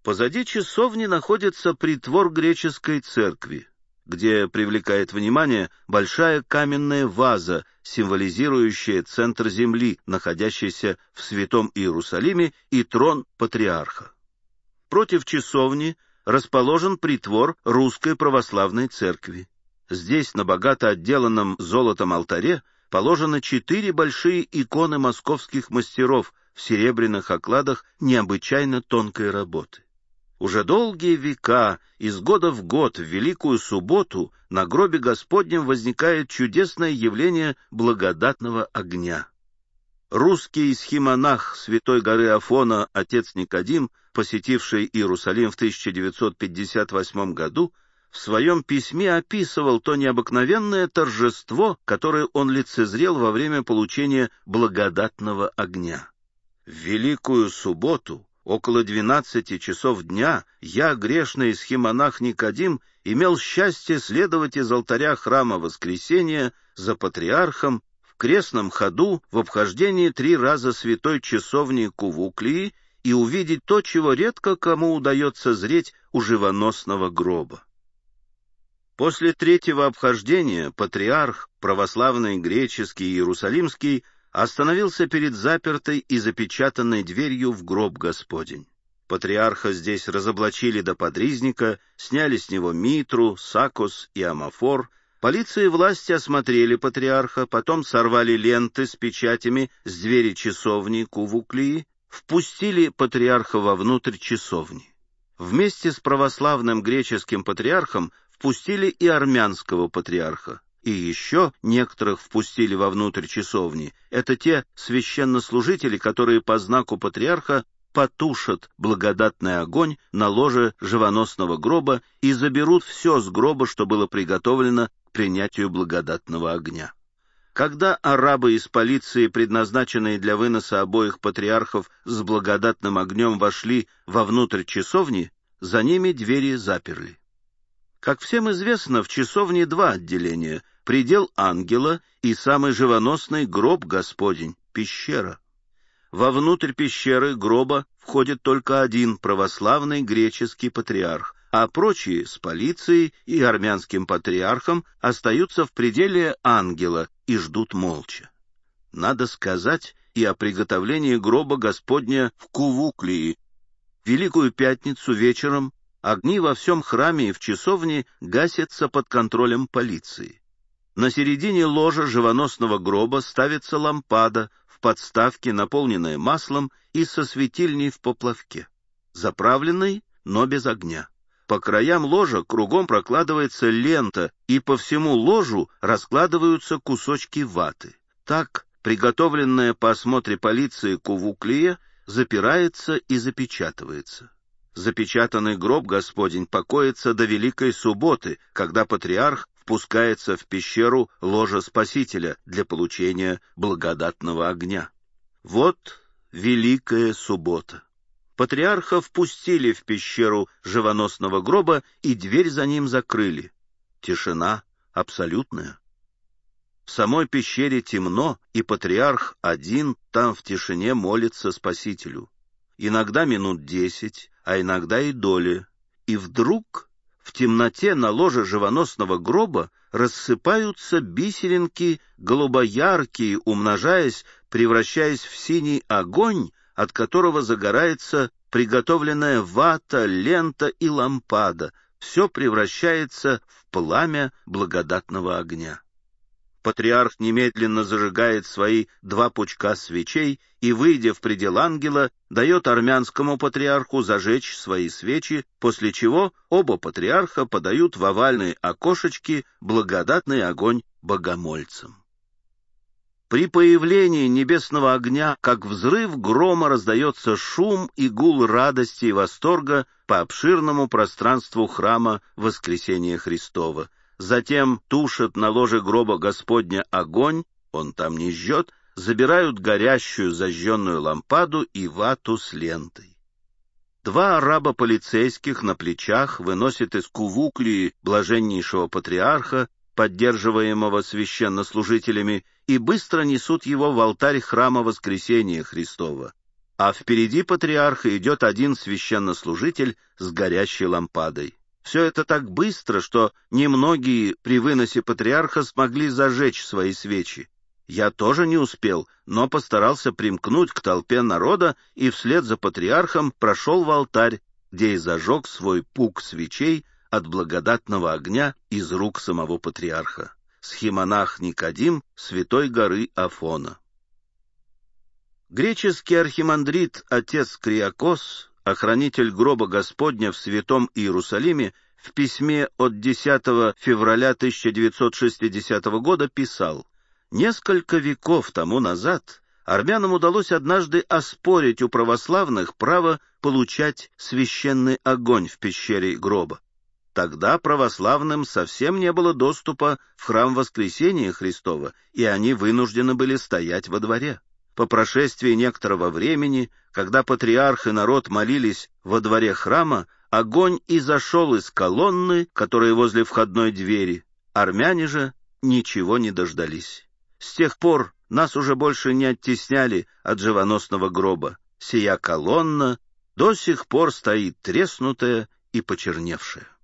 Позади часовни находится притвор греческой церкви, где привлекает внимание большая каменная ваза, символизирующая центр земли, находящийся в Святом Иерусалиме, и трон патриарха. Против часовни расположен притвор Русской Православной Церкви. Здесь, на богато отделанном золотом алтаре, положены 4 большие иконы московских мастеров в серебряных окладах необычайно тонкой работы. Уже долгие века, из года в год, в Великую Субботу, на гробе Господнем возникает чудесное явление благодатного огня. Русский схимонах Святой горы Афона отец Никодим, посетивший Иерусалим в 1958 году, в своем письме описывал то необыкновенное торжество, которое он лицезрел во время получения благодатного огня. В Великую Субботу, около 12 часов дня, я, грешный схимонах Никодим, имел счастье следовать из алтаря храма Воскресения за патриархом в крестном ходу в обхождении 3 раза святой часовни Кувуклии и увидеть то, чего редко кому удается зреть у живоносного гроба. После 3-го обхождения патриарх, православный греческий и иерусалимский, остановился перед запертой и запечатанной дверью в гроб Господень. Патриарха здесь разоблачили до подризника, сняли с него митру, сакос и амафор. Полиция и власти осмотрели патриарха, потом сорвали ленты с печатями с двери часовни Кувуклии, впустили патриарха вовнутрь часовни. Вместе с православным греческим патриархом впустили и армянского патриарха. И еще некоторых впустили вовнутрь часовни. Это те священнослужители, которые по знаку патриарха потушат благодатный огонь на ложе живоносного гроба и заберут все с гроба, что было приготовлено к принятию благодатного огня. Когда арабы из полиции, предназначенные для выноса обоих патриархов с благодатным огнем, вошли вовнутрь часовни, за ними двери заперли. Как всем известно, в часовне 2 отделения — предел ангела и самый живоносный гроб Господень — пещера. Вовнутрь пещеры гроба входит только один православный греческий патриарх, а прочие с полицией и армянским патриархом остаются в пределе ангела и ждут молча. Надо сказать и о приготовлении гроба Господня в Кувуклии. В Великую Пятницу вечером огни во всем храме и в часовне гасятся под контролем полиции. На середине ложа живоносного гроба ставится лампада в подставке, наполненная маслом и со светильней в поплавке, заправленной, но без огня. По краям ложа кругом прокладывается лента, и по всему ложу раскладываются кусочки ваты. Так, приготовленная по осмотре полиции Кувуклия запирается и запечатывается. Запечатанный гроб Господень покоится до Великой Субботы, когда патриарх впускается в пещеру ложа Спасителя для получения благодатного огня. Вот Великая Суббота. Патриарха впустили в пещеру живоносного гроба, и дверь за ним закрыли. Тишина абсолютная. В самой пещере темно, и патриарх один там в тишине молится Спасителю. Иногда минут 10, а иногда и доли. И вдруг в темноте на ложе живоносного гроба рассыпаются бисеринки голубояркие, умножаясь, превращаясь в синий огонь, от которого загорается приготовленная вата, лента и лампада. Все превращается в пламя благодатного огня. Патриарх немедленно зажигает свои 2 пучка свечей и, выйдя в предел ангела, дает армянскому патриарху зажечь свои свечи, после чего оба патриарха подают в овальные окошечки благодатный огонь богомольцам. При появлении небесного огня, как взрыв грома, раздается шум и гул радости и восторга по обширному пространству храма Воскресения Христова. Затем тушат на ложе гроба Господня огонь, он там не жжет, забирают горящую зажженную лампаду и вату с лентой. 2 араба полицейских на плечах выносят из Кувуклии блаженнейшего патриарха, поддерживаемого священнослужителями, и быстро несут его в алтарь храма Воскресения Христова. а впереди патриарха идет один священнослужитель с горящей лампадой. Все это так быстро, что немногие при выносе патриарха смогли зажечь свои свечи. Я тоже не успел, но постарался примкнуть к толпе народа и вслед за патриархом прошел в алтарь, где и зажег свой пук свечей от благодатного огня из рук самого патриарха. Схимонах Никодим Святой горы Афона. Греческий архимандрит отец Криакос, охранитель гроба Господня в Святом Иерусалиме, в письме от 10 февраля 1960 года писал: «Несколько веков тому назад армянам удалось однажды оспорить у православных право получать священный огонь в пещере гроба. Тогда православным совсем не было доступа в храм Воскресения Христова, и они вынуждены были стоять во дворе. По прошествии некоторого времени, когда патриарх и народ молились во дворе храма, огонь изошел из колонны, которая возле входной двери. Армяне же ничего не дождались. С тех пор нас уже больше не оттесняли от живоносного гроба. Сия колонна до сих пор стоит треснутая и почерневшая».